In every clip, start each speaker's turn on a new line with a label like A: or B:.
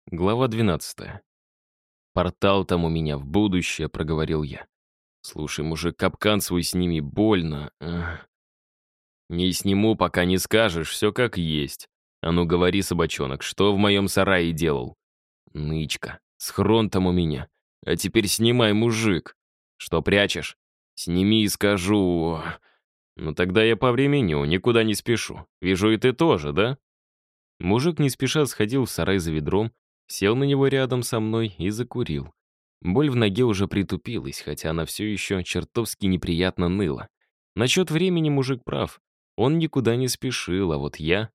A: Глава 12. «Портал там у меня в будущее», — проговорил я. «Слушай, мужик, капкан свой сними, больно. Ах. Не сниму, пока не скажешь, все как есть. А ну говори, собачонок, что в моем сарае делал?» «Нычка, схрон там у меня. А теперь снимай, мужик. Что прячешь? Сними и скажу. Ну тогда я повременю, никуда не спешу. Вижу, и ты тоже, да?» Мужик не спеша сходил в сарай за ведром, сел на него рядом со мной и закурил. Боль в ноге уже притупилась, хотя она все еще чертовски неприятно ныла. Насчет времени мужик прав. Он никуда не спешил, а вот я...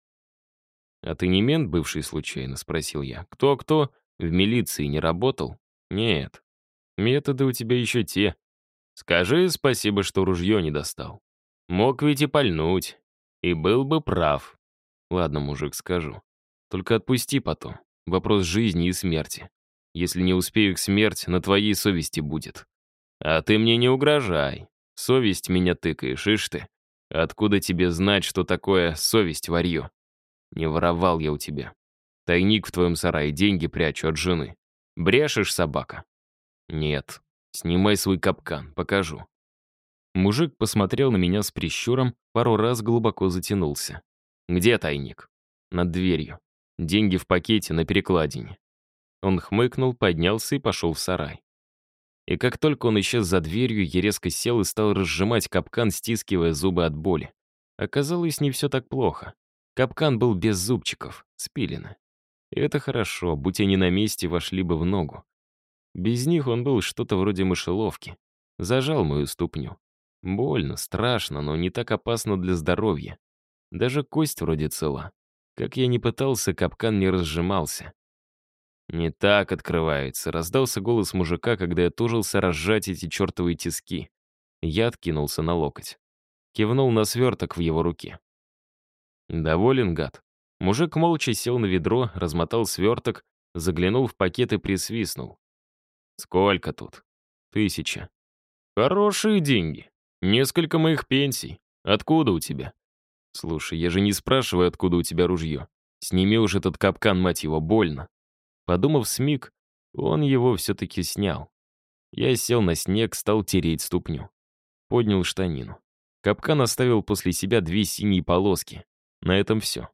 A: «А ты не мент бывший случайно?» — спросил я. «Кто-кто? В милиции не работал?» «Нет. Методы у тебя еще те. Скажи спасибо, что ружье не достал. Мог ведь и пальнуть. И был бы прав. Ладно, мужик, скажу. Только отпусти потом. Вопрос жизни и смерти. Если не успею к смерти, на твоей совести будет. А ты мне не угрожай. Совесть меня тыкаешь, ишь ты. Откуда тебе знать, что такое совесть варьё? Не воровал я у тебя. Тайник в твоем сарае, деньги прячу от жены. Брешешь, собака? Нет. Снимай свой капкан, покажу. Мужик посмотрел на меня с прищуром, пару раз глубоко затянулся. «Где тайник?» «Над дверью. Деньги в пакете на перекладине». Он хмыкнул, поднялся и пошел в сарай. И как только он исчез за дверью, я резко сел и стал разжимать капкан, стискивая зубы от боли. Оказалось, не все так плохо. Капкан был без зубчиков, спилены. И это хорошо, будь они на месте, вошли бы в ногу. Без них он был что-то вроде мышеловки. Зажал мою ступню. Больно, страшно, но не так опасно для здоровья. Даже кость вроде цела. Как я ни пытался, капкан не разжимался. «Не так открывается», — раздался голос мужика, когда я тужился разжать эти чертовые тиски. Я откинулся на локоть. Кивнул на сверток в его руке. «Доволен, гад?» Мужик молча сел на ведро, размотал сверток, заглянул в пакет и присвистнул. «Сколько тут?» «1000». «Хорошие деньги. Несколько моих пенсий. Откуда у тебя?» «Слушай, я же не спрашиваю, откуда у тебя ружье. Сними уж этот капкан, мать его, больно». Подумав смиг, он его все-таки снял. Я сел на снег, стал тереть ступню. Поднял штанину. Капкан оставил после себя 2 синие полоски. На этом все.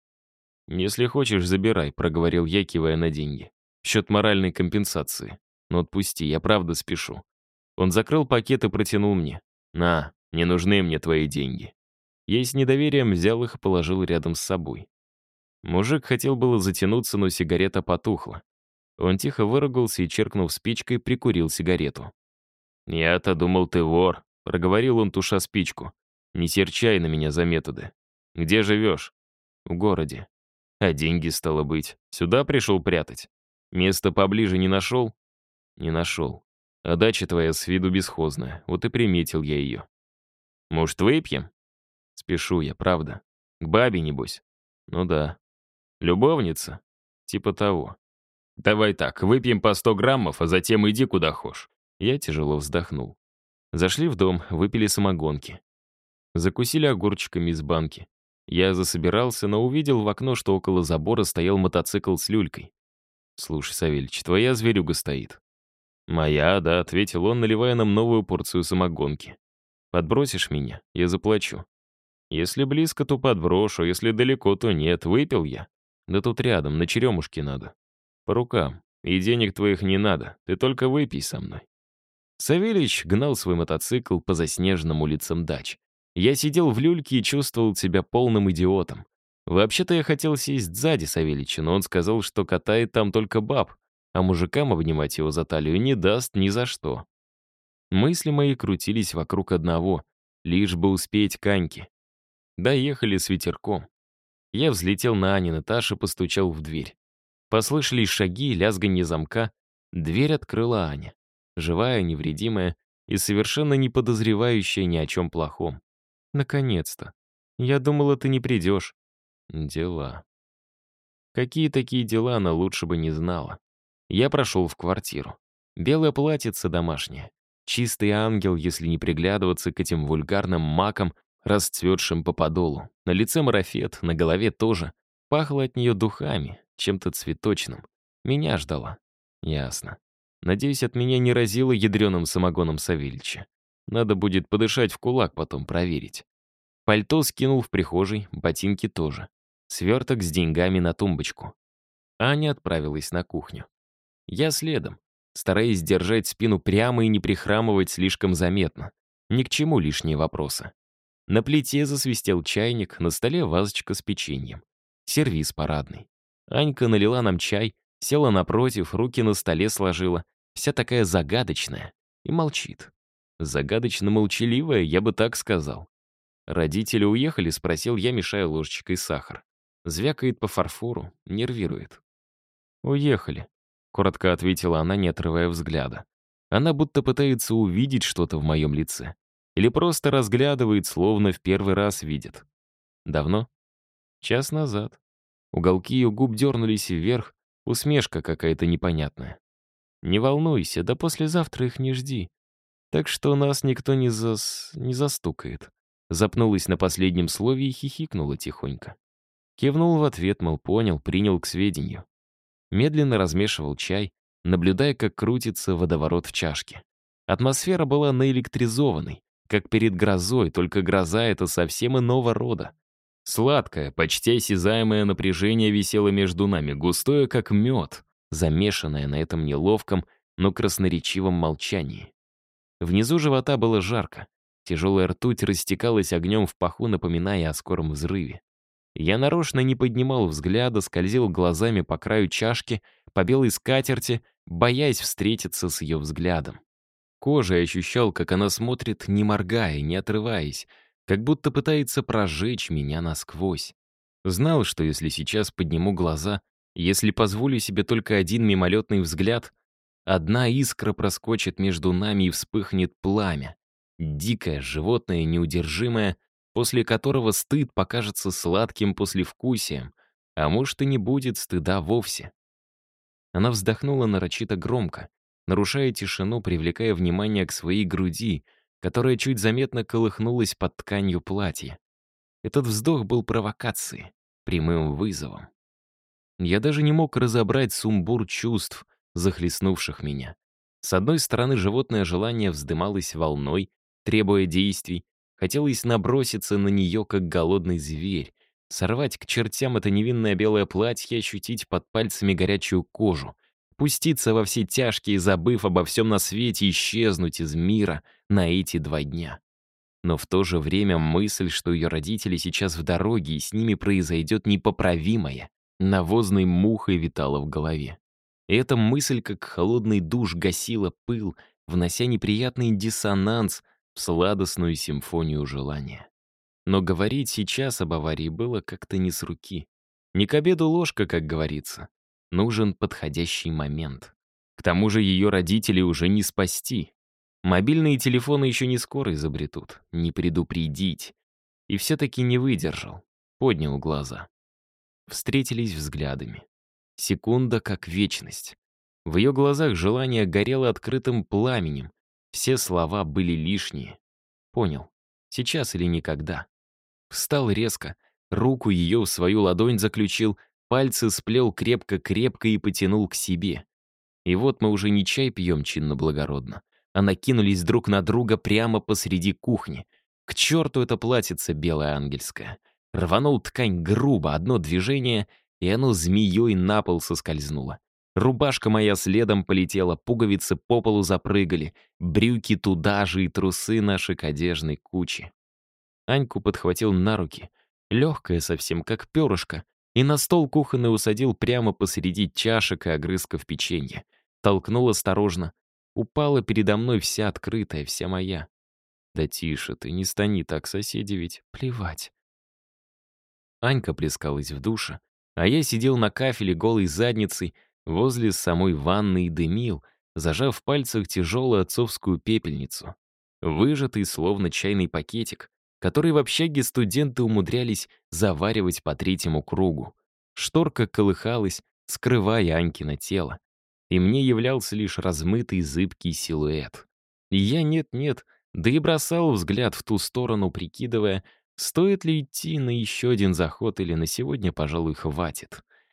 A: «Если хочешь, забирай», — проговорил я, кивая на деньги. «В счет моральной компенсации. Но отпусти, я правда спешу». Он закрыл пакет и протянул мне. «На, не нужны мне твои деньги». Я с недоверием взял их и положил рядом с собой. Мужик хотел было затянуться, но сигарета потухла. Он тихо выругался и, черкнув спичкой, прикурил сигарету. «Я-то думал, ты вор», — проговорил он, туша спичку. «Не серчай на меня за методы. Где живешь?» «В городе». «А деньги, стало быть, сюда пришел прятать? Место поближе не нашел?» «Не нашел. А дача твоя с виду бесхозная, вот и приметил я ее». «Может, выпьем?» «Спешу я, правда. К бабе, небось?» «Ну да». «Любовница?» «Типа того». «Давай так, выпьем по 100 граммов, а затем иди куда хошь». Я тяжело вздохнул. Зашли в дом, выпили самогонки. Закусили огурчиками из банки. Я засобирался, но увидел в окно, что около забора стоял мотоцикл с люлькой. «Слушай, Савельич, твоя зверюга стоит». «Моя, да», — ответил он, наливая нам новую порцию самогонки. «Подбросишь меня? Я заплачу». «Если близко, то подброшу, если далеко, то нет. Выпил я. Да тут рядом, на черемушке надо. По рукам. И денег твоих не надо. Ты только выпей со мной». Савельич гнал свой мотоцикл по заснеженным улицам дач. Я сидел в люльке и чувствовал себя полным идиотом. Вообще-то я хотел сесть сзади Савельича, но он сказал, что катает там только баб, а мужикам обнимать его за талию не даст ни за что. Мысли мои крутились вокруг одного, лишь бы успеть к Аньке. Доехали с ветерком. Я взлетел на Анин этаж и постучал в дверь. Послышались шаги, лязганье замка. Дверь открыла Аня. Живая, невредимая и совершенно не подозревающая ни о чем плохом. Наконец-то. Я думала, ты не придешь. Дела. Какие такие дела, она лучше бы не знала. Я прошел в квартиру. Белое платьице домашнее. Чистый ангел, если не приглядываться к этим вульгарным макам, расцветшим по подолу. На лице марафет, на голове тоже. Пахло от нее духами, чем-то цветочным. Меня ждала. Ясно. Надеюсь, от меня не разило ядреным самогоном Савельича. Надо будет подышать в кулак, потом проверить. Пальто скинул в прихожей, ботинки тоже. Сверток с деньгами на тумбочку. Аня отправилась на кухню. Я следом, стараясь держать спину прямо и не прихрамывать слишком заметно. Ни к чему лишние вопросы. На плите засвистел чайник, на столе вазочка с печеньем. Сервиз парадный. Анька налила нам чай, села напротив, руки на столе сложила. Вся такая загадочная. И молчит. Загадочно-молчаливая, я бы так сказал. Родители уехали, спросил я, мешая ложечкой сахар. Звякает по фарфору, нервирует. «Уехали», — коротко ответила она, не отрывая взгляда. Она будто пытается увидеть что-то в моем лице. Или просто разглядывает, словно в первый раз видит. Давно? Час назад. Уголки ее губ дернулись вверх, усмешка какая-то непонятная. «Не волнуйся, да послезавтра их не жди. Так что нас никто не застукает». Запнулась на последнем слове и хихикнула тихонько. Кивнул в ответ, мол, понял, принял к сведению. Медленно размешивал чай, наблюдая, как крутится водоворот в чашке. Атмосфера была наэлектризованной, как перед грозой, только гроза — это совсем иного рода. Сладкое, почти осязаемое напряжение висело между нами, густое, как мед, замешанное на этом неловком, но красноречивом молчании. Внизу живота было жарко. Тяжелая ртуть растекалась огнем в паху, напоминая о скором взрыве. Я нарочно не поднимал взгляда, скользил глазами по краю чашки, по белой скатерти, боясь встретиться с ее взглядом. Кожей ощущал, как она смотрит, не моргая, не отрываясь, как будто пытается прожечь меня насквозь. Знал, что если сейчас подниму глаза, если позволю себе только один мимолетный взгляд, одна искра проскочит между нами и вспыхнет пламя. Дикое, животное, неудержимое, после которого стыд покажется сладким послевкусием, а может и не будет стыда вовсе. Она вздохнула нарочито громко, нарушая тишину, привлекая внимание к своей груди, которая чуть заметно колыхнулась под тканью платья. Этот вздох был провокацией, прямым вызовом. Я даже не мог разобрать сумбур чувств, захлестнувших меня. С одной стороны, животное желание вздымалось волной, требуя действий. Хотелось наброситься на нее, как голодный зверь, сорвать к чертям это невинное белое платье и ощутить под пальцами горячую кожу, пуститься во все тяжкие, забыв обо всем на свете, исчезнуть из мира на эти 2 дня. Но в то же время мысль, что ее родители сейчас в дороге, и с ними произойдет непоправимое, навозной мухой витала в голове. И эта мысль, как холодный душ, гасила пыл, внося неприятный диссонанс в сладостную симфонию желания. Но говорить сейчас об аварии было как-то не с руки. Не к обеду ложка, как говорится. Нужен подходящий момент. К тому же ее родителей уже не спасти. Мобильные телефоны еще не скоро изобретут, не предупредить. И все-таки не выдержал. Поднял глаза. Встретились взглядами. Секунда как вечность. В ее глазах желание горело открытым пламенем. Все слова были лишние. Понял. Сейчас или никогда. Встал резко, руку ее в свою ладонь заключил, пальцы сплел крепко-крепко и потянул к себе. И вот мы уже не чай пьем чинно-благородно, а накинулись друг на друга прямо посреди кухни. К черту это платьице белое ангельское. Рванул ткань грубо, одно движение, и оно змеей на пол соскользнуло. Рубашка моя следом полетела, пуговицы по полу запрыгали, брюки туда же и трусы наши к одежной куче. Аньку подхватил на руки, легкая совсем, как перышко, и на стол кухонный усадил прямо посреди чашек и огрызков печенья. Толкнул осторожно. Упала передо мной вся открытая, вся моя. Да тише ты, не стани так, соседи ведь. Плевать. Анька плескалась в душе, а я сидел на кафеле голой задницей возле самой ванны и дымил, зажав в пальцах тяжелую отцовскую пепельницу. Выжатый, словно чайный пакетик, который в общаге студенты умудрялись заваривать по 3-му кругу. Шторка колыхалась, скрывая Анькино тело. И мне являлся лишь размытый зыбкий силуэт. И я нет-нет, да и бросал взгляд в ту сторону, прикидывая, стоит ли идти на еще один заход или на сегодня, пожалуй, хватит.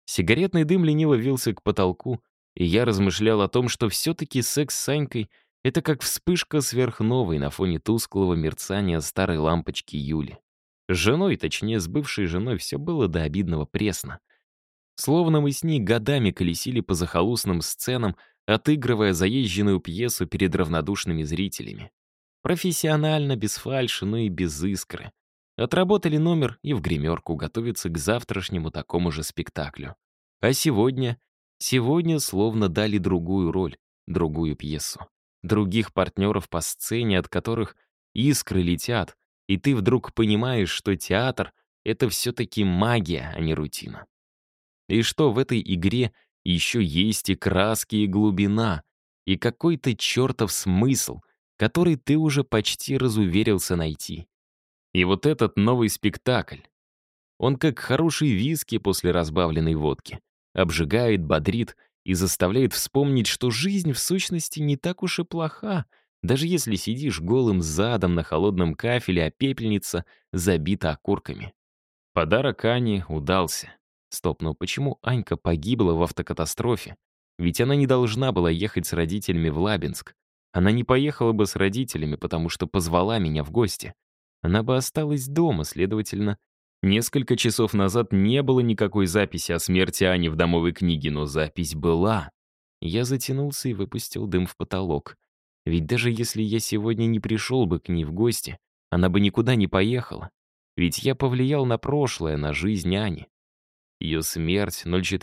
A: Сигаретный дым лениво вился к потолку, и я размышлял о том, что все-таки секс с Анькой — это как вспышка сверхновой на фоне тусклого мерцания старой лампочки Юли. С женой, точнее, с бывшей женой, все было до обидного пресно. Словно мы с ней годами колесили по захолустным сценам, отыгрывая заезженную пьесу перед равнодушными зрителями. Профессионально, без фальши, но и без искры. Отработали номер и в гримерку готовиться к завтрашнему такому же спектаклю. А сегодня? Сегодня словно дали другую роль, другую пьесу. Других партнеров по сцене, от которых искры летят, и ты вдруг понимаешь, что театр — это все-таки магия, а не рутина. И что в этой игре еще есть и краски, и глубина, и какой-то чертов смысл, который ты уже почти разуверился найти. И вот этот новый спектакль, он как хороший виски после разбавленной водки, обжигает, бодрит и заставляет вспомнить, что жизнь в сущности не так уж и плоха, даже если сидишь голым задом на холодном кафеле, а пепельница забита окурками. Подарок Ане удался. Стоп, но почему Анька погибла в автокатастрофе? Ведь она не должна была ехать с родителями в Лабинск. Она не поехала бы с родителями, потому что позвала меня в гости. Она бы осталась дома, следовательно. Несколько часов назад не было никакой записи о смерти Ани в домовой книге, но запись была. Я затянулся и выпустил дым в потолок. Ведь даже если я сегодня не пришел бы к ней в гости, она бы никуда не поехала. Ведь я повлиял на прошлое, на жизнь Ани. Ее смерть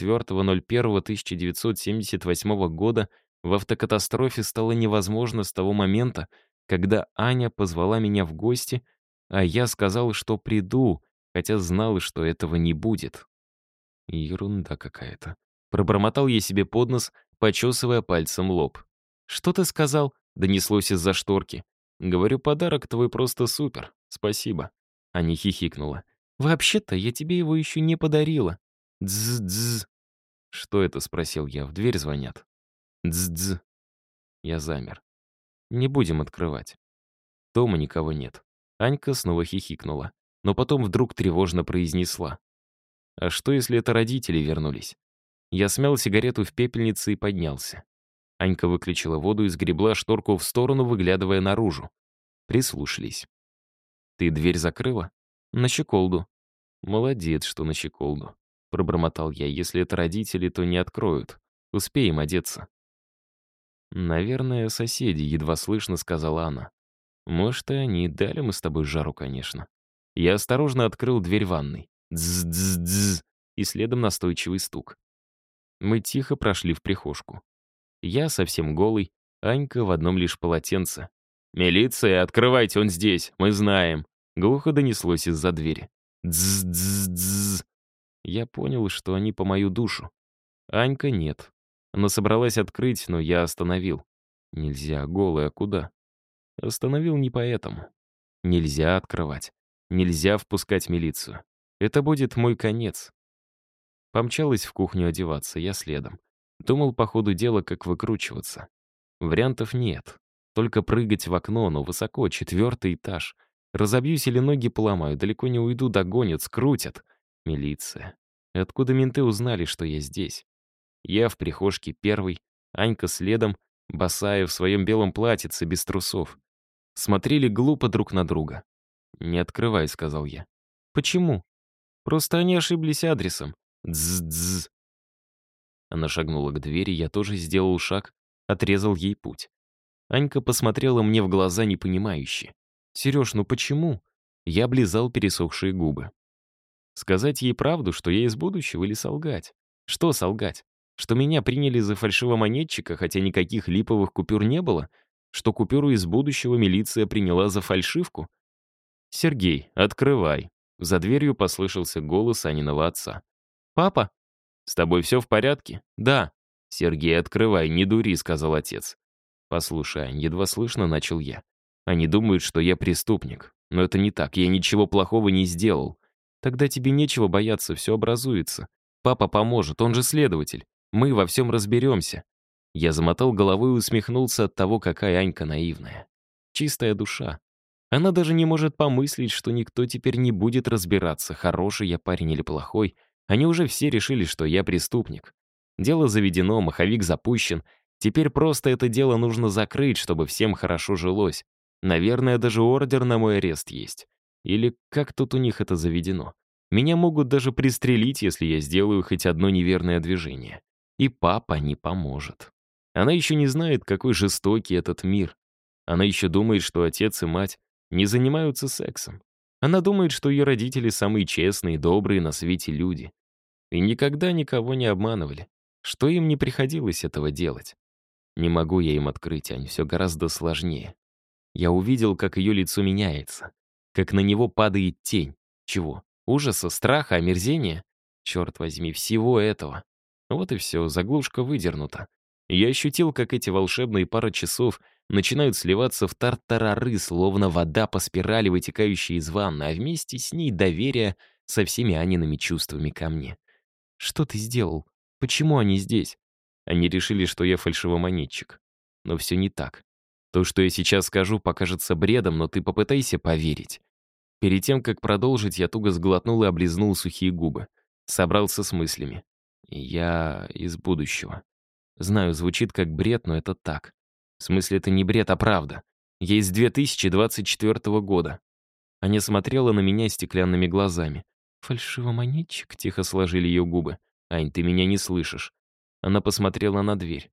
A: 04.01.1978 года в автокатастрофе стала невозможна с того момента, когда Аня позвала меня в гости, а я сказал, что приду, хотя знал, что этого не будет. Ерунда какая-то. Пробормотал я себе под нос, почесывая пальцем лоб. «Что ты сказал?» — донеслось из-за шторки. «Говорю, подарок твой просто супер. Спасибо». Аня хихикнула. «Вообще-то я тебе его еще не подарила». «Дз-дз». «Что это?» — спросил я. «В дверь звонят». «Дз-дз». Я замер. «Не будем открывать. Дома никого нет». Анька снова хихикнула, но потом вдруг тревожно произнесла. «А что, если это родители вернулись?» Я смял сигарету в пепельнице и поднялся. Анька выключила воду и сгребла шторку в сторону, выглядывая наружу. Прислушались. «Ты дверь закрыла?» «На щеколду». «Молодец, что на щеколду», — пробормотал я. «Если это родители, то не откроют. Успеем одеться». «Наверное, соседи», — едва слышно сказала она. «Может, и они. Дали мы с тобой жару, конечно». Я осторожно открыл дверь ванной. Дз-дз-дз, и следом настойчивый стук. Мы тихо прошли в прихожку. Я совсем голый, Анька в одном лишь полотенце. «Милиция, открывайте, он здесь, мы знаем!» Глухо донеслось из-за двери. Дз-дз-дз. Я понял, что они по мою душу. Анька нет. Она собралась открыть, но я остановил. Нельзя, голая, куда? Остановил не поэтому. Нельзя открывать. Нельзя впускать милицию. Это будет мой конец. Помчалась в кухню одеваться, я следом. Думал по ходу дела, как выкручиваться. Вариантов нет. Только прыгать в окно, но высоко, 4-й этаж. Разобьюсь или ноги поломаю, далеко не уйду, догонят, скрутят. Милиция. И откуда менты узнали, что я здесь? Я в прихожке первый, Анька следом, босая в своем белом платьице, без трусов. Смотрели глупо друг на друга. «Не открывай», — сказал я. «Почему?» «Просто они ошиблись адресом». Дз-дз. Она шагнула к двери, я тоже сделал шаг, отрезал ей путь. Анька посмотрела мне в глаза непонимающе. «Сереж, ну почему?» Я облизал пересохшие губы. Сказать ей правду, что я из будущего, или солгать? Что солгать? Что меня приняли за фальшивомонетчика, хотя никаких липовых купюр не было? Что купюру из будущего милиция приняла за фальшивку? «Сергей, открывай!» За дверью послышался голос Аниного отца. «Папа?» «С тобой все в порядке?» «Да». «Сергей, открывай, не дури», — сказал отец. «Послушай, Ань, едва слышно начал я. Они думают, что я преступник. Но это не так, я ничего плохого не сделал. Тогда тебе нечего бояться, все образуется. Папа поможет, он же следователь. Мы во всем разберемся». Я замотал головой и усмехнулся от того, какая Анька наивная. Чистая душа. Она даже не может помыслить, что никто теперь не будет разбираться, хороший я парень или плохой. Они уже все решили, что я преступник. Дело заведено, маховик запущен. Теперь просто это дело нужно закрыть, чтобы всем хорошо жилось. Наверное, даже ордер на мой арест есть. Или как тут у них это заведено? Меня могут даже пристрелить, если я сделаю хоть одно неверное движение. И папа не поможет. Она еще не знает, какой жестокий этот мир. Она еще думает, что отец и мать не занимаются сексом. Она думает, что ее родители самые честные, добрые на свете люди. И никогда никого не обманывали. Что им не приходилось этого делать? Не могу я им открыть, Ань, все гораздо сложнее. Я увидел, как ее лицо меняется, как на него падает тень. Чего? Ужаса, страха, омерзения? Черт возьми, всего этого. Вот и все, заглушка выдернута. Я ощутил, как эти волшебные пара часов начинают сливаться в тартарары, словно вода по спирали, вытекающая из ванны, а вместе с ней доверие со всеми Аниными чувствами ко мне. «Что ты сделал? Почему они здесь?» Они решили, что я фальшивомонетчик. Но все не так. То, что я сейчас скажу, покажется бредом, но ты попытайся поверить. Перед тем, как продолжить, я туго сглотнул и облизнул сухие губы. Собрался с мыслями. Я из будущего. Знаю, звучит как бред, но это так. В смысле, это не бред, а правда. Я из 2024 года. Аня смотрела на меня стеклянными глазами. «Фальшивомонетчик?» — тихо сложили ее губы. «Ань, ты меня не слышишь». Она посмотрела на дверь.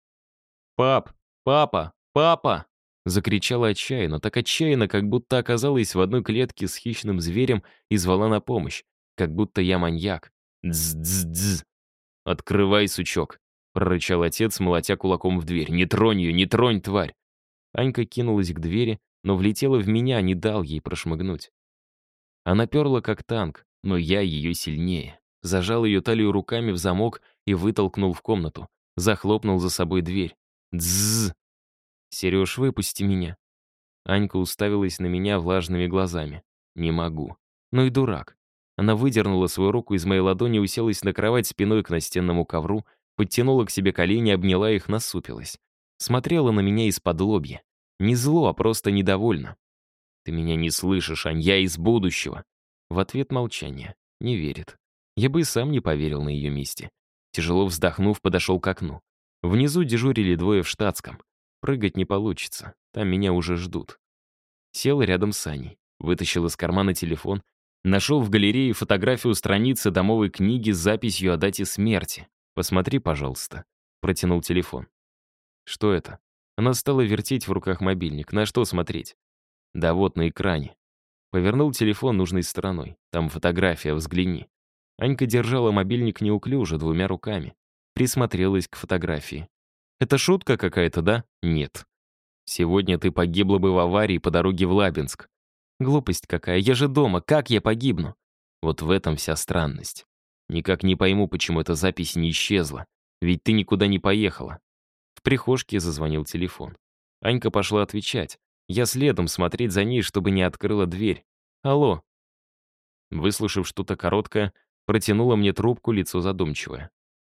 A: «Пап! Папа! Папа!» Закричала отчаянно, так отчаянно, как будто оказалась в одной клетке с хищным зверем и звала на помощь. Как будто я маньяк. «Дз-дз-дз!» «Открывай, сучок!» — прорычал отец, молотя кулаком в дверь. «Не тронь ее, не тронь, тварь!» Анька кинулась к двери, но влетела в меня, не дал ей прошмыгнуть. Она перла как танк, но я ее сильнее. Зажал ее талию руками в замок и вытолкнул в комнату. Захлопнул за собой дверь. Дззз. «Сереж, выпусти меня». Анька уставилась на меня влажными глазами. «Не могу». Ну и дурак. Она выдернула свою руку из моей ладони, уселась на кровать спиной к настенному ковру, подтянула к себе колени, обняла их, насупилась. Смотрела на меня из-под лобья. Не зло, а просто недовольна. «Ты меня не слышишь, Ань, я из будущего». В ответ молчание. Не верит. Я бы и сам не поверил на ее месте. Тяжело вздохнув, подошел к окну. Внизу дежурили двое в штатском. Прыгать не получится, там меня уже ждут. Сел рядом с Аней, вытащил из кармана телефон, нашел в галерее фотографию страницы домовой книги с записью о дате смерти. «Посмотри, пожалуйста», — протянул телефон. «Что это?» Она стала вертеть в руках мобильник. На что смотреть? Да вот на экране. Повернул телефон нужной стороной. Там фотография, взгляни. Анька держала мобильник неуклюже, двумя руками. Присмотрелась к фотографии. «Это шутка какая-то, да?» «Нет. Сегодня ты погибла бы в аварии по дороге в Лабинск». «Глупость какая, я же дома, как я погибну?» Вот в этом вся странность. Никак не пойму, почему эта запись не исчезла. Ведь ты никуда не поехала. В прихожке зазвонил телефон. Анька пошла отвечать. Я следом смотреть за ней, чтобы не открыла дверь. «Алло». Выслушав что-то короткое, протянула мне трубку, лицо задумчивое.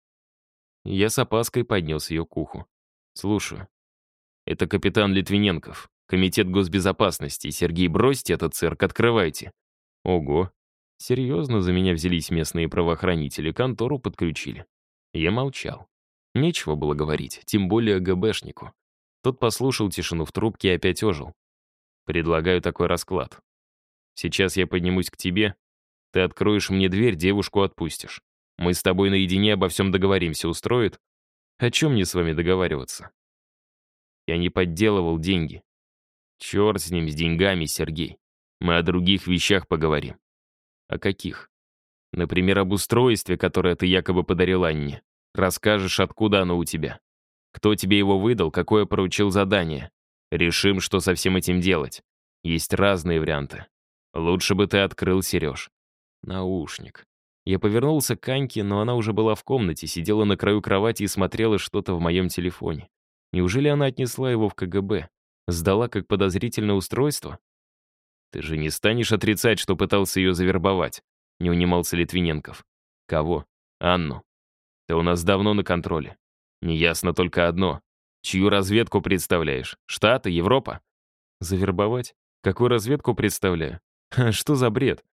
A: Я с опаской поднес ее к уху. «Слушаю. Это капитан Литвиненков, комитет госбезопасности. Сергей, бросьте этот цирк, открывайте». Ого. Серьезно за меня взялись местные правоохранители, контору подключили. Я молчал. Нечего было говорить, тем более ГБшнику. Тот послушал тишину в трубке и опять ожил. «Предлагаю такой расклад. Сейчас я поднимусь к тебе, ты откроешь мне дверь, девушку отпустишь. Мы с тобой наедине обо всем договоримся, устроит? О чем мне с вами договариваться? Я не подделывал деньги. Черт с ним, с деньгами, Сергей. Мы о других вещах поговорим. О каких? Например, об устройстве, которое ты якобы подарил Анне. Расскажешь, откуда оно у тебя. Кто тебе его выдал, какое поручил задание. Решим, что со всем этим делать. Есть разные варианты. Лучше бы ты открыл, Сереж. Наушник. Я повернулся к Аньке, но она уже была в комнате, сидела на краю кровати и смотрела что-то в моем телефоне. Неужели она отнесла его в КГБ? Сдала как подозрительное устройство? Ты же не станешь отрицать, что пытался ее завербовать, не унимался Литвиненков. Кого? Анну. Ты у нас давно на контроле. Неясно только одно. Чью разведку представляешь? Штаты, Европа? Завербовать? Какую разведку представляю? Что за бред?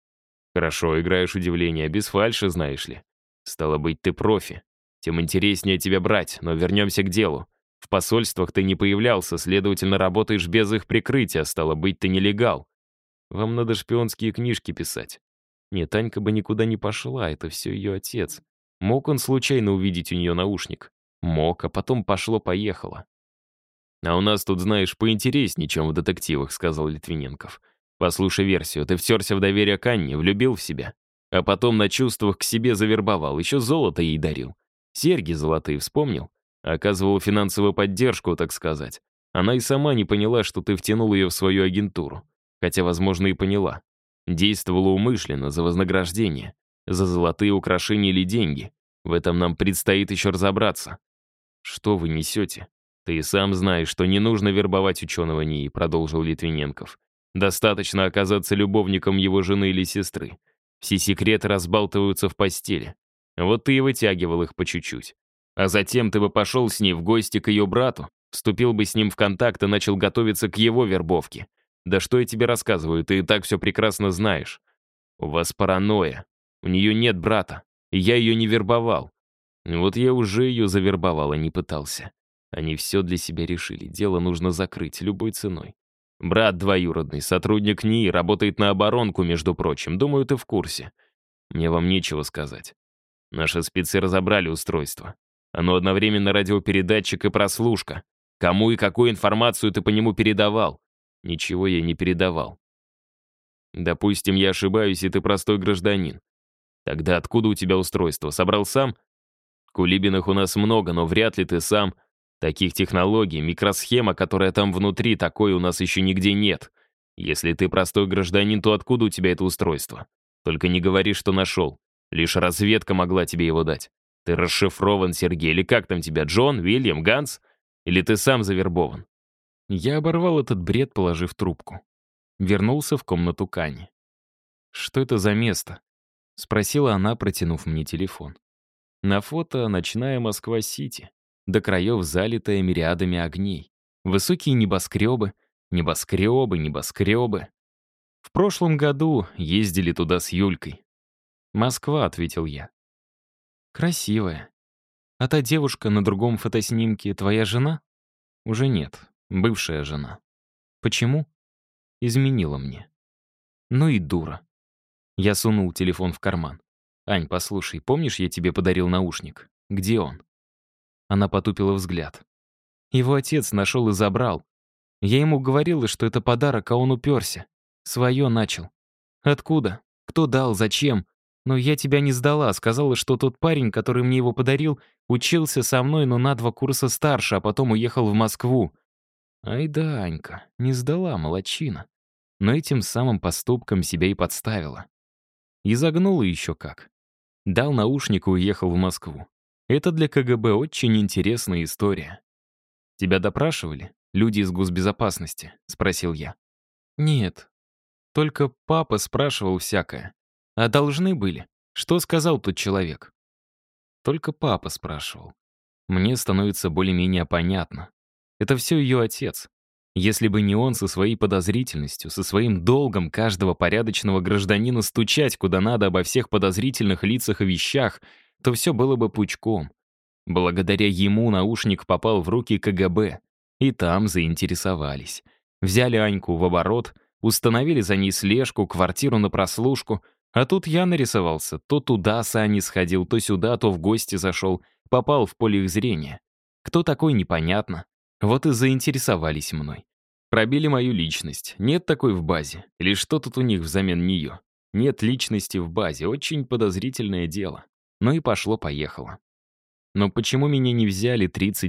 A: Хорошо играешь удивление, без фальши, знаешь ли. Стало быть, ты профи. Тем интереснее тебя брать, но вернемся к делу. В посольствах ты не появлялся, следовательно, работаешь без их прикрытия, стало быть, ты нелегал. Вам надо шпионские книжки писать. Нет, Танька бы никуда не пошла, это все ее отец. Мог он случайно увидеть у нее наушник? Мог, а потом пошло-поехало. «А у нас тут, знаешь, поинтереснее, чем в детективах», — сказал Литвиненков. «Послушай версию. Ты втерся в доверие к Анне, влюбил в себя. А потом на чувствах к себе завербовал, еще золото ей дарил. Серьги золотые вспомнил? Оказывал финансовую поддержку, так сказать. Она и сама не поняла, что ты втянул ее в свою агентуру. Хотя, возможно, и поняла. Действовала умышленно, за вознаграждение. За золотые украшения или деньги. В этом нам предстоит еще разобраться». «Что вы несете? Ты и сам знаешь, что не нужно вербовать ученого НИИ», продолжил Литвиненков. «Достаточно оказаться любовником его жены или сестры. Все секреты разбалтываются в постели. Вот ты и вытягивал их по чуть-чуть. А затем ты бы пошел с ней в гости к ее брату, вступил бы с ним в контакт и начал готовиться к его вербовке. Да что я тебе рассказываю, ты и так все прекрасно знаешь. У вас паранойя. У нее нет брата, и я ее не вербовал. Вот я уже ее завербовал, а не пытался. Они все для себя решили, дело нужно закрыть любой ценой. Брат двоюродный, сотрудник НИИ, работает на оборонку, между прочим. Думаю, ты в курсе. Мне вам нечего сказать. Наши спецы разобрали устройство. Оно одновременно радиопередатчик и прослушка. Кому и какую информацию ты по нему передавал? Ничего я не передавал. Допустим, я ошибаюсь, и ты простой гражданин. Тогда откуда у тебя устройство? Собрал сам? Кулибиных у нас много, но вряд ли ты сам. Таких технологий, микросхема, которая там внутри, такой у нас еще нигде нет. Если ты простой гражданин, то откуда у тебя это устройство? Только не говори, что нашел. Лишь разведка могла тебе его дать. Ты расшифрован, Сергей, или как там тебя, Джон, Уильям, Ганс? Или ты сам завербован?» Я оборвал этот бред, положив трубку. Вернулся в комнату Кани. «Что это за место?» — спросила она, протянув мне телефон. На фото ночная Москва-Сити, до краев залитая мириадами огней. Высокие небоскребы, небоскребы, небоскребы. В прошлом году ездили туда с Юлькой. «Москва», — ответил я. «Красивая. А та девушка на другом фотоснимке твоя жена?» «Уже нет. Бывшая жена». «Почему?» «Изменила мне». «Ну и дура». Я сунул телефон в карман. «Ань, послушай, помнишь, я тебе подарил наушник? Где он?» Она потупила взгляд. «Его отец нашел и забрал. Я ему говорила, что это подарок, а он уперся. Свое начал. Откуда? Кто дал? Зачем? Но я тебя не сдала, сказала, что тот парень, который мне его подарил, учился со мной, но на 2 курса старше, а потом уехал в Москву. Ай да, Анька, не сдала, молодчина. Но этим самым поступком себя и подставила. И загнула еще как. Дал наушник и уехал в Москву. Это для КГБ очень интересная история. «Тебя допрашивали? Люди из госбезопасности?» — спросил я. «Нет. Только папа спрашивал всякое. А должны были? Что сказал тот человек?» Только папа спрашивал. Мне становится более-менее понятно. Это все ее отец. Если бы не он со своей подозрительностью, со своим долгом каждого порядочного гражданина стучать куда надо обо всех подозрительных лицах и вещах, то все было бы пучком. Благодаря ему наушник попал в руки КГБ, и там заинтересовались. Взяли Аньку в оборот, установили за ней слежку, квартиру на прослушку, а тут я нарисовался, то туда с Аней сходил, то сюда, то в гости зашел, попал в поле их зрения. Кто такой, непонятно. Вот и заинтересовались мной. Пробили мою личность. Нет такой в базе. Или что тут у них взамен нее? Нет личности в базе. Очень подозрительное дело. Ну и пошло-поехало. Но почему меня не взяли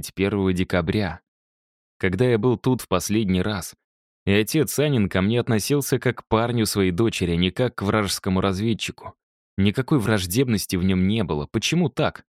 A: 31 декабря? Когда я был тут в последний раз, и отец Анин ко мне относился как к парню своей дочери, а не как к вражескому разведчику. Никакой враждебности в нем не было. Почему так?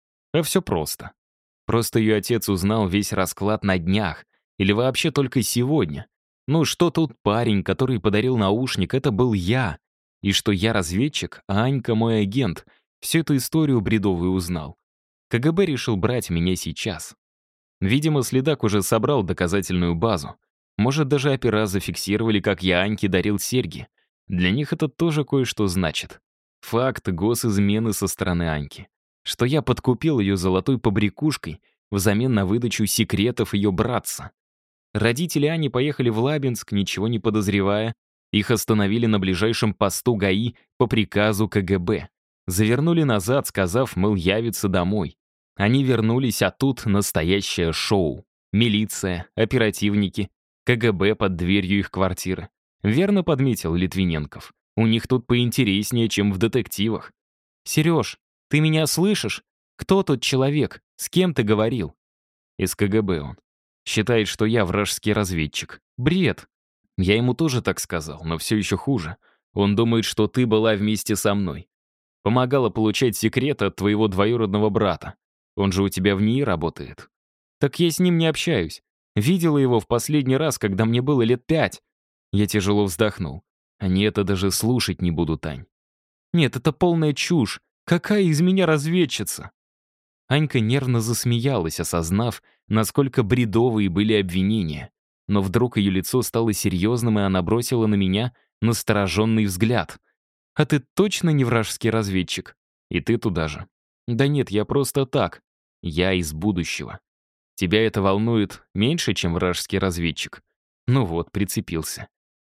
A: А все просто. Просто ее отец узнал весь расклад на днях, или вообще только сегодня. Ну что тут парень, который подарил наушник, это был я. И что я разведчик, а Анька мой агент. Всю эту историю бредовую узнал. КГБ решил брать меня сейчас. Видимо, следак уже собрал доказательную базу. Может, даже опера зафиксировали, как я Аньке дарил серьги. Для них это тоже кое-что значит. Факт госизмены со стороны Аньки. Что я подкупил ее золотой побрякушкой взамен на выдачу секретов ее братца. Родители Ани поехали в Лабинск, ничего не подозревая. Их остановили на ближайшем посту ГАИ по приказу КГБ. Завернули назад, сказав, мол, явится домой. Они вернулись, а тут настоящее шоу. Милиция, оперативники, КГБ под дверью их квартиры. Верно подметил Литвиненков. У них тут поинтереснее, чем в детективах. «Сереж, ты меня слышишь? Кто тот человек? С кем ты говорил?» Из КГБ он. Считает, что я вражеский разведчик. Бред. Я ему тоже так сказал, но все еще хуже. Он думает, что ты была вместе со мной. Помогала получать секреты от твоего двоюродного брата. Он же у тебя в НИИ работает. Так я с ним не общаюсь. Видела его в последний раз, когда мне было лет 5. Я тяжело вздохнул. Они это даже слушать не будут, Тань. Нет, это полная чушь. Какая из меня разведчица? Анька нервно засмеялась, осознав, насколько бредовые были обвинения. Но вдруг ее лицо стало серьезным, и она бросила на меня настороженный взгляд. «А ты точно не вражеский разведчик? И ты туда же?» «Да нет, я просто так. Я из будущего. Тебя это волнует меньше, чем вражеский разведчик?» Ну вот, прицепился.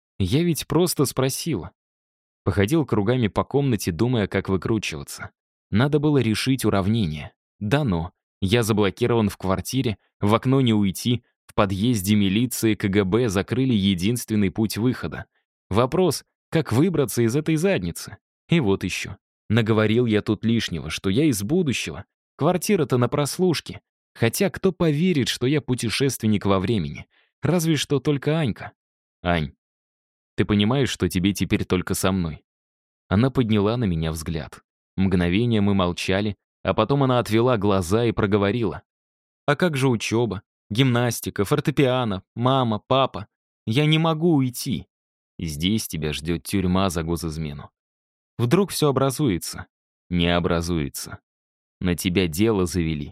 A: Я ведь просто спросила. Походил кругами по комнате, думая, как выкручиваться. Надо было решить уравнение. Дано. Я заблокирован в квартире, в окно не уйти, в подъезде милиции КГБ закрыли единственный путь выхода. Вопрос, как выбраться из этой задницы? И вот еще. Наговорил я тут лишнего, что я из будущего. Квартира-то на прослушке. Хотя кто поверит, что я путешественник во времени? Разве что только Анька. Ань, ты понимаешь, что тебе теперь только со мной? Она подняла на меня взгляд. Мгновение мы молчали, а потом она отвела глаза и проговорила. «А как же учеба? Гимнастика, фортепиано, мама, папа? Я не могу уйти. Здесь тебя ждет тюрьма за госизмену. Вдруг все образуется?» «Не образуется. На тебя дело завели.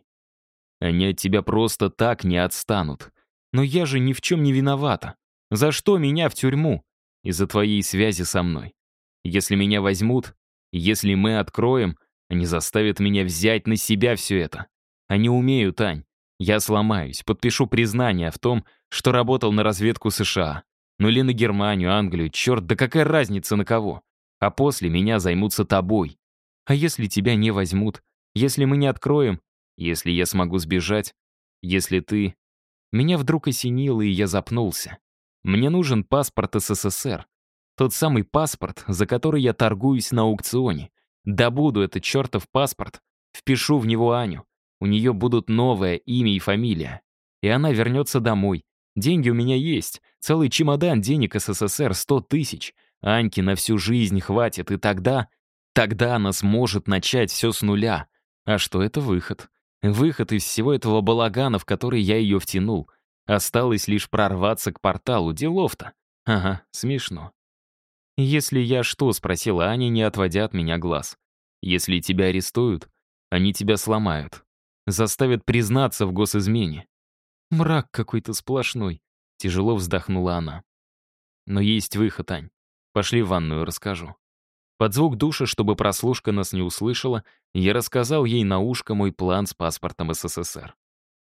A: Они от тебя просто так не отстанут. Но я же ни в чем не виновата. За что меня в тюрьму? Из-за твоей связи со мной. Если меня возьмут, если мы откроем, они заставят меня взять на себя все это. Они умеют, Ань. Я сломаюсь, подпишу признание в том, что работал на разведку США. Ну или на Германию, Англию, черт, да какая разница на кого? А после меня займутся тобой. А если тебя не возьмут? Если мы не откроем? Если я смогу сбежать? Если ты... Меня вдруг осенило, и я запнулся. Мне нужен паспорт СССР. Тот самый паспорт, за который я торгуюсь на аукционе. Добуду этот чертов паспорт, впишу в него Аню. У нее будут новое имя и фамилия. И она вернется домой. Деньги у меня есть. Целый чемодан денег СССР, 100 тысяч. Аньки на всю жизнь хватит, и тогда... Тогда она сможет начать все с нуля. А что это выход? Выход из всего этого балагана, в который я ее втянул. Осталось лишь прорваться к порталу. Делов-то. Ага, смешно. «Если я что?» — спросила Аня, не отводя от меня глаз. «Если тебя арестуют, они тебя сломают. Заставят признаться в госизмене». «Мрак какой-то сплошной», — тяжело вздохнула она. «Но есть выход, Ань. Пошли в ванную, расскажу». Под звук душа, чтобы прослушка нас не услышала, я рассказал ей на ушко мой план с паспортом СССР.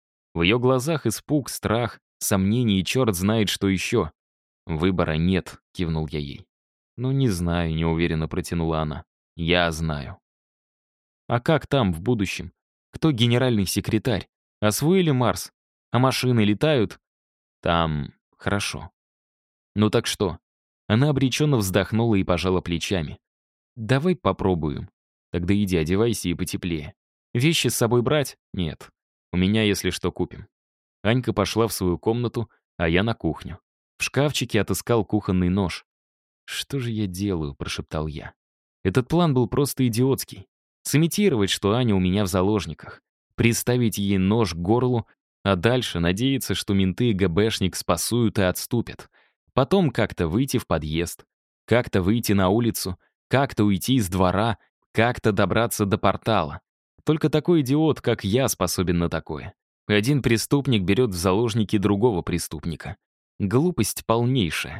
A: В ее глазах испуг, страх, сомнения и черт знает, что еще. «Выбора нет», — кивнул я ей. «Ну, не знаю», — неуверенно протянула она. «Я знаю». «А как там, в будущем? Кто генеральный секретарь? Освоили Марс? А машины летают?» «Там... хорошо». «Ну так что?» Она обреченно вздохнула и пожала плечами. «Давай попробуем. Тогда иди одевайся и потеплее. Вещи с собой брать? Нет. У меня, если что, купим». Анька пошла в свою комнату, а я на кухню. В шкафчике отыскал кухонный нож. «Что же я делаю?» — прошептал я. Этот план был просто идиотский. Сымитировать, что Аня у меня в заложниках. Приставить ей нож к горлу, а дальше надеяться, что менты и ГБшник спасуют и отступят. Потом как-то выйти в подъезд, как-то выйти на улицу, как-то уйти из двора, как-то добраться до портала. Только такой идиот, как я, способен на такое. Один преступник берет в заложники другого преступника. Глупость полнейшая.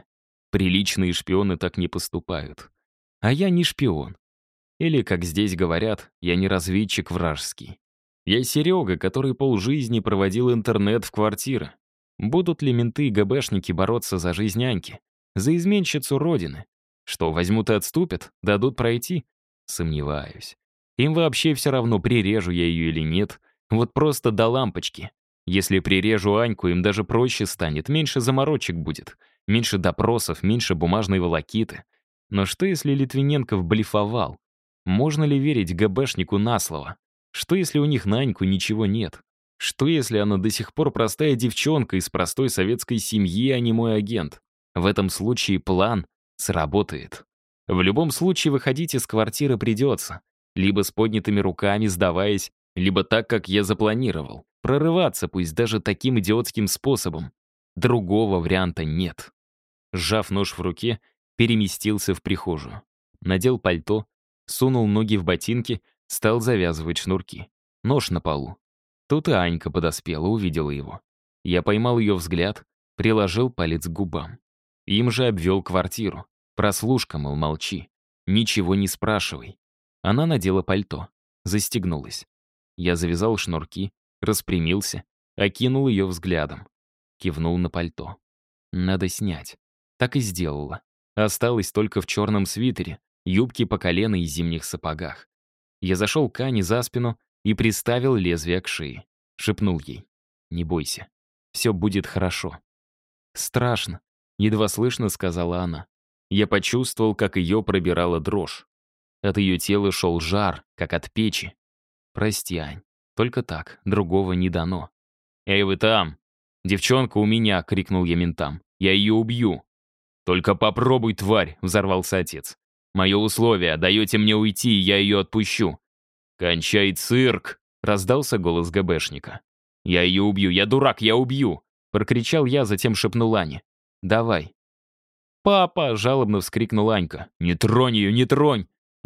A: Приличные шпионы так не поступают. А я не шпион. Или, как здесь говорят, я не разведчик вражеский. Я Серега, который полжизни проводил интернет в квартиры. Будут ли менты и ГБшники бороться за жизнь Аньки? За изменщицу Родины? Что, возьмут и отступят? Дадут пройти? Сомневаюсь. Им вообще все равно, прирежу я ее или нет. Вот просто до лампочки. Если прирежу Аньку, им даже проще станет, меньше заморочек будет, меньше допросов, меньше бумажной волокиты. Но что, если Литвиненков блефовал? Можно ли верить ГБшнику на слово? Что, если у них на Аньку ничего нет? Что, если она до сих пор простая девчонка из простой советской семьи, а не мой агент? В этом случае план сработает. В любом случае выходить из квартиры придется. Либо с поднятыми руками, сдаваясь, либо так, как я запланировал. Прорываться, пусть даже таким идиотским способом. Другого варианта нет. Сжав нож в руке, переместился в прихожую. Надел пальто, сунул ноги в ботинки, стал завязывать шнурки. Нож на полу. Тут и Анька подоспела, увидела его. Я поймал ее взгляд, приложил палец к губам. Им же обвел квартиру. Прослушка, мол, молчи. Ничего не спрашивай. Она надела пальто, застегнулась. Я завязал шнурки, распрямился, окинул ее взглядом. Кивнул на пальто. Надо снять. Так и сделала. Осталась только в черном свитере, юбке по колено и зимних сапогах. Я зашел к Ане за спину и приставил лезвие к шее. Шепнул ей: «Не бойся, все будет хорошо». «Страшно», — едва слышно сказала она. Я почувствовал, как ее пробирала дрожь. От ее тела шел жар, как от печи. «Прости, Ань, только так, другого не дано». «Эй, вы там! Девчонка у меня!» — крикнул я ментам. «Я ее убью!» «Только попробуй, тварь!» — взорвался отец. «Мое условие, даете мне уйти, и я ее отпущу». «Кончай цирк!» — раздался голос ГБшника. «Я ее убью, я дурак, я убью!» — прокричал я, затем шепнул Ане. «Давай». «Папа!» — жалобно вскрикнула Анька. «Не тронь ее, не тронь!»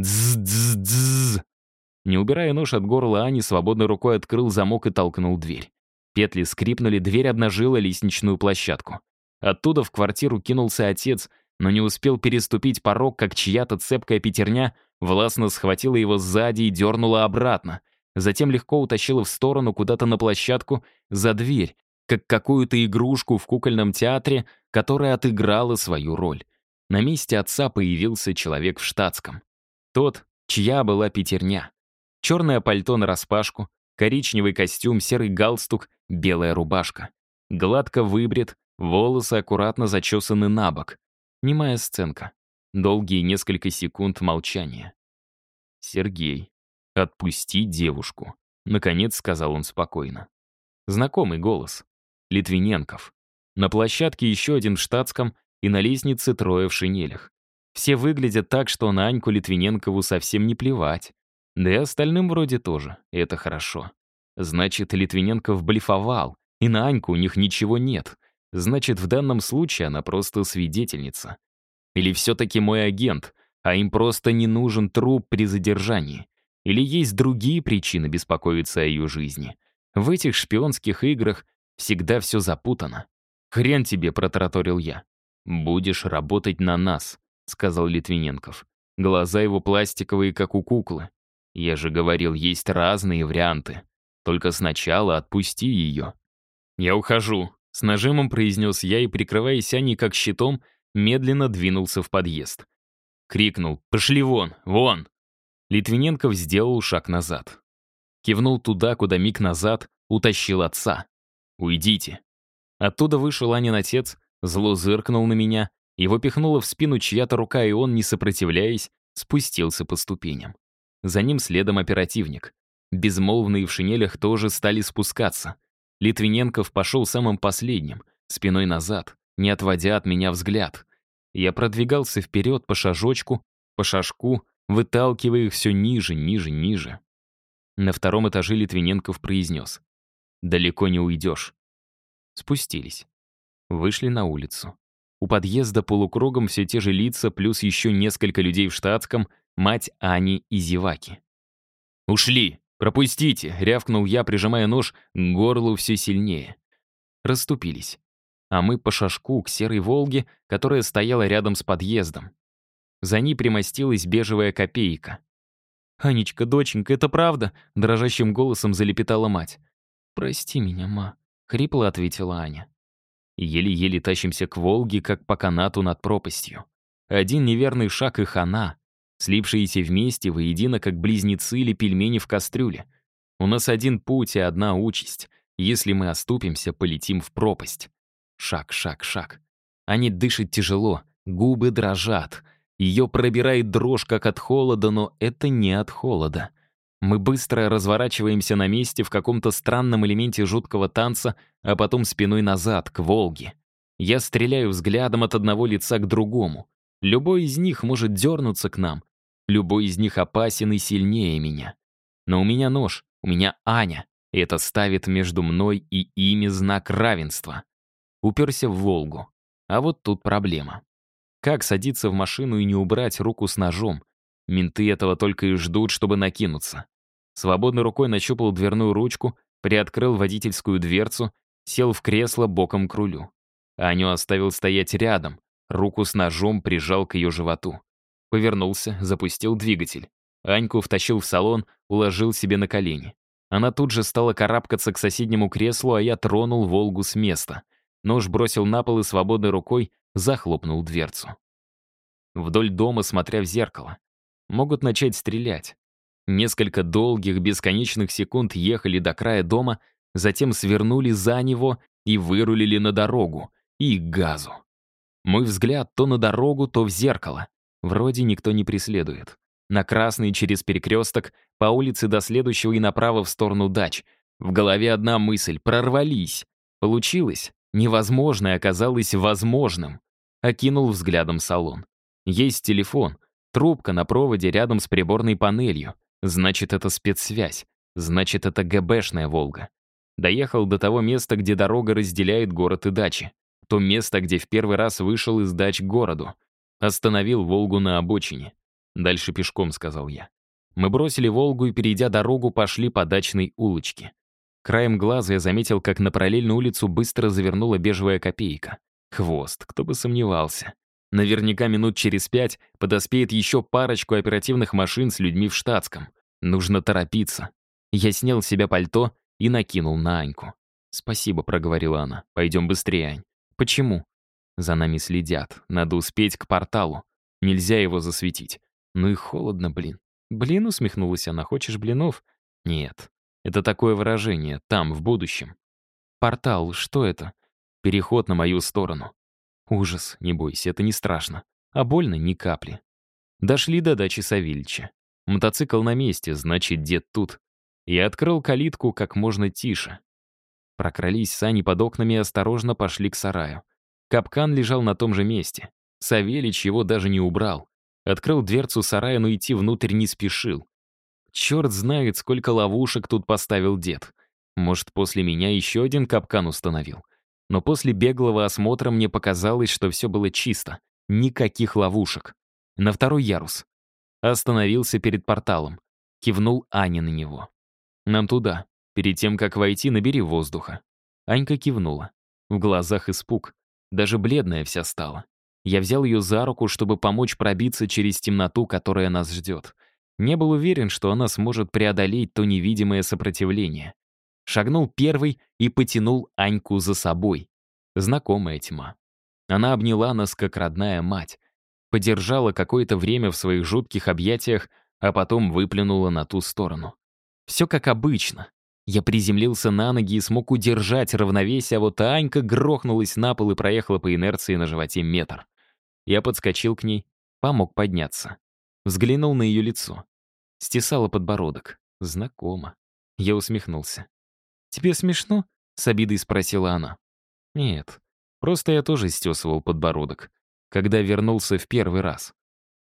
A: «Дз-дз-дз!» Не убирая нож от горла Ани, свободной рукой открыл замок и толкнул дверь. Петли скрипнули, дверь обнажила лестничную площадку. Оттуда в квартиру кинулся отец, но не успел переступить порог, как чья-то цепкая пятерня властно схватила его сзади и дернула обратно. Затем легко утащила в сторону куда-то на площадку за дверь, как какую-то игрушку в кукольном театре, которая отыграла свою роль. На месте отца появился человек в штатском. Тот, чья была пятерня. Черное пальто нараспашку, коричневый костюм, серый галстук, белая рубашка. Гладко выбрит, волосы аккуратно зачесаны на бок. Немая сценка. Долгие несколько секунд молчания. «Сергей, отпусти девушку», — наконец сказал он спокойно. Знакомый голос. Литвиненков. На площадке еще один в штатском и на лестнице трое в шинелях. Все выглядят так, что на Аньку Литвиненкову совсем не плевать. Да и остальным вроде тоже, и это хорошо. Значит, Литвиненков блефовал, и на Аньку у них ничего нет. Значит, в данном случае она просто свидетельница. Или все-таки мой агент, а им просто не нужен труп при задержании. Или есть другие причины беспокоиться о ее жизни. В этих шпионских играх всегда все запутано. «Хрен тебе», — протараторил я. «Будешь работать на нас», — сказал Литвиненков. Глаза его пластиковые, как у куклы. «Я же говорил, есть разные варианты. Только сначала отпусти ее». «Я ухожу», — с нажимом произнес я и, прикрываясь Аней как щитом, медленно двинулся в подъезд. Крикнул: «Пошли вон, вон!» Литвиненков сделал шаг назад. Кивнул туда, куда миг назад утащил отца. «Уйдите». Оттуда вышел Анин отец, зло зыркнул на меня, его пихнула в спину чья-то рука, и он, не сопротивляясь, спустился по ступеням. За ним следом оперативник. Безмолвные в шинелях тоже стали спускаться. Литвиненков пошел самым последним, спиной назад, не отводя от меня взгляд. Я продвигался вперед по шажочку, по шажку, выталкивая их все ниже, ниже, ниже. На втором этаже Литвиненков произнес: «Далеко не уйдешь». Спустились. Вышли на улицу. У подъезда полукругом все те же лица, плюс еще несколько людей в штатском, мать Ани и зеваки. «Ушли! Пропустите!» — рявкнул я, прижимая нож к горлу все сильнее. Расступились.
B: а мы по шажку к серой «Волге», которая стояла рядом с подъездом. За ней примостилась бежевая копейка. «Анечка, доченька, это правда?» — дрожащим голосом залепетала мать. «Прости меня, ма», — хрипло ответила Аня. Еле-еле тащимся к «Волге», как по канату над пропастью. Один неверный шаг и хана, слившиеся вместе воедино, как близнецы или пельмени в кастрюле. У нас один путь и одна участь. Если мы оступимся, полетим в пропасть. Шаг, шаг, шаг. Аня дышит тяжело, губы дрожат. Ее пробирает дрожь, как от холода, но это не от холода. Мы быстро разворачиваемся на месте в каком-то странном элементе жуткого танца, а потом спиной назад, к «Волге». Я стреляю взглядом от одного лица к другому. Любой из них может дернуться к нам. Любой из них опасен и сильнее меня. Но у меня нож, у меня Аня, и это ставит между мной и ими знак равенства. Уперся в «Волгу». А вот тут проблема. Как садиться в машину и не убрать руку с ножом? Менты этого только и ждут, чтобы накинуться. Свободной рукой нащупал дверную ручку, приоткрыл водительскую дверцу, сел в кресло боком к рулю. Аню оставил стоять рядом, руку с ножом прижал к ее животу. Повернулся, запустил двигатель. Аньку втащил в салон, уложил себе на колени. Она тут же стала карабкаться к соседнему креслу, а я тронул «Волгу» с места. Нож бросил на пол и свободной рукой захлопнул дверцу. Вдоль дома, смотря в зеркало. Могут начать стрелять. Несколько долгих, бесконечных секунд ехали до края дома, затем свернули за него и вырулили на дорогу. И к газу. Мой взгляд то на дорогу, то в зеркало. Вроде никто не преследует. На красный через перекресток, по улице до следующего и направо в сторону дач. В голове одна мысль — прорвались. Получилось. Невозможное оказалось возможным. Окинул взглядом салон. Есть телефон. Трубка на проводе рядом с приборной панелью. Значит, это спецсвязь. Значит, это ГБшная «Волга». Доехал до того места, где дорога разделяет город и дачи. То место, где в первый раз вышел из дач к городу. Остановил «Волгу» на обочине. «Дальше пешком», — сказал я. Мы бросили «Волгу» и, перейдя дорогу, пошли по дачной улочке. Краем глаза я заметил, как на параллельную улицу быстро завернула бежевая копейка. Хвост, кто бы сомневался. Наверняка минут через 5 подоспеет еще парочку оперативных машин с людьми в штатском. Нужно торопиться. Я снял с себя пальто и накинул на Аньку. «Спасибо», — проговорила она. «Пойдем быстрее, Ань». «Почему?» «За нами следят. Надо успеть к порталу. Нельзя его засветить». «Ну и холодно, блин». «Блин», — усмехнулась она. «Хочешь блинов?» «Нет. Это такое выражение. Там, в будущем». «Портал, что это?» «Переход на мою сторону». «Ужас, не бойся, это не страшно. А больно ни капли». Дошли до дачи Савельича. Мотоцикл на месте, значит, дед тут. Я открыл калитку как можно тише. Прокрались сани под окнами и осторожно пошли к сараю. Капкан лежал на том же месте. Савельич его даже не убрал. Открыл дверцу сарая, но идти внутрь не спешил. Черт знает, сколько ловушек тут поставил дед. Может, после меня еще один капкан установил. Но после беглого осмотра мне показалось, что все было чисто. Никаких ловушек. На второй ярус. Остановился перед порталом. Кивнул Ане на него. «Нам туда. Перед тем, как войти, набери воздуха». Анька кивнула. В глазах испуг. Даже бледная вся стала. Я взял ее за руку, чтобы помочь пробиться через темноту, которая нас ждет. Не был уверен, что она сможет преодолеть то невидимое сопротивление. Шагнул первый и потянул Аньку за собой. Знакомая тьма. Она обняла нас, как родная мать. Подержала какое-то время в своих жутких объятиях, а потом выплюнула на ту сторону. Все как обычно. Я приземлился на ноги и смог удержать равновесие, а вот Анька грохнулась на пол и проехала по инерции на животе метр. Я подскочил к ней, помог подняться. Взглянул на ее лицо. Стесала подбородок. Знакомо. Я усмехнулся. «Тебе смешно?» — с обидой спросила она. «Нет, просто я тоже стесывал подбородок, когда вернулся в первый раз».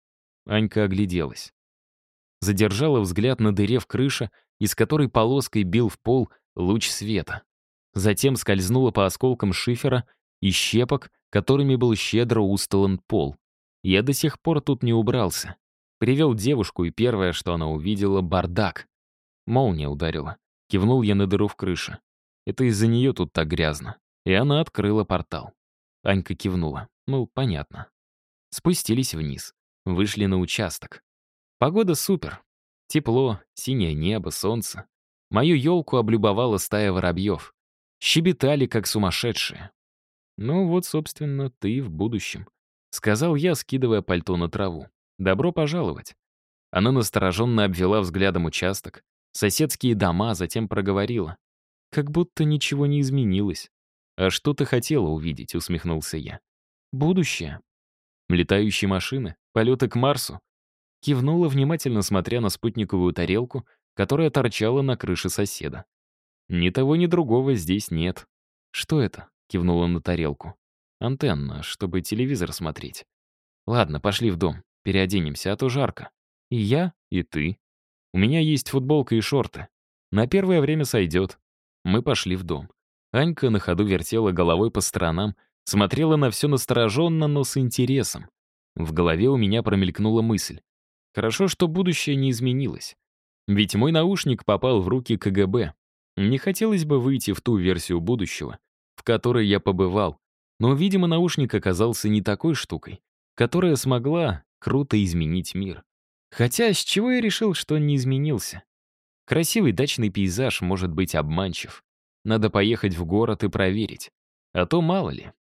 B: Анька огляделась. Задержала взгляд на дыре в крыше, из которой полоской бил в пол луч света. Затем скользнула по осколкам шифера и щепок, которыми был щедро устлан пол. Я до сих пор тут не убрался. Привел девушку, и первое, что она увидела — бардак. Молния ударила. Кивнул я на дыру в крыше. Это из-за нее тут так грязно. И она открыла портал. Анька кивнула. Ну, понятно. Спустились вниз. Вышли на участок. Погода супер. Тепло, синее небо, солнце. Мою елку облюбовала стая воробьев. Щебетали, как сумасшедшие. «Ну вот, собственно, ты в будущем», — сказал я, скидывая пальто на траву. «Добро пожаловать». Она настороженно обвела взглядом участок, соседские дома, затем проговорила. «Как будто ничего не изменилось». «А что ты хотела увидеть?» — усмехнулся я. «Будущее». «Летающие машины? Полеты к Марсу?» Кивнула, внимательно смотря на спутниковую тарелку, которая торчала на крыше соседа. «Ни того, ни другого здесь нет». «Что это?» — кивнула на тарелку. «Антенна, чтобы телевизор смотреть». «Ладно, пошли в дом, переоденемся, а то жарко. И я, и ты. У меня есть футболка и шорты. На первое время сойдет». Мы пошли в дом. Анька на ходу вертела головой по сторонам, смотрела на все настороженно, но с интересом. В голове у меня промелькнула мысль. Хорошо, что будущее не изменилось. Ведь мой наушник попал в руки КГБ. Не хотелось бы выйти в ту версию будущего, в которой я побывал, но, видимо, наушник оказался не такой штукой, которая смогла круто изменить мир. Хотя с чего я решил, что он не изменился? Красивый дачный пейзаж может быть обманчив. Надо поехать в город и проверить. А то мало ли.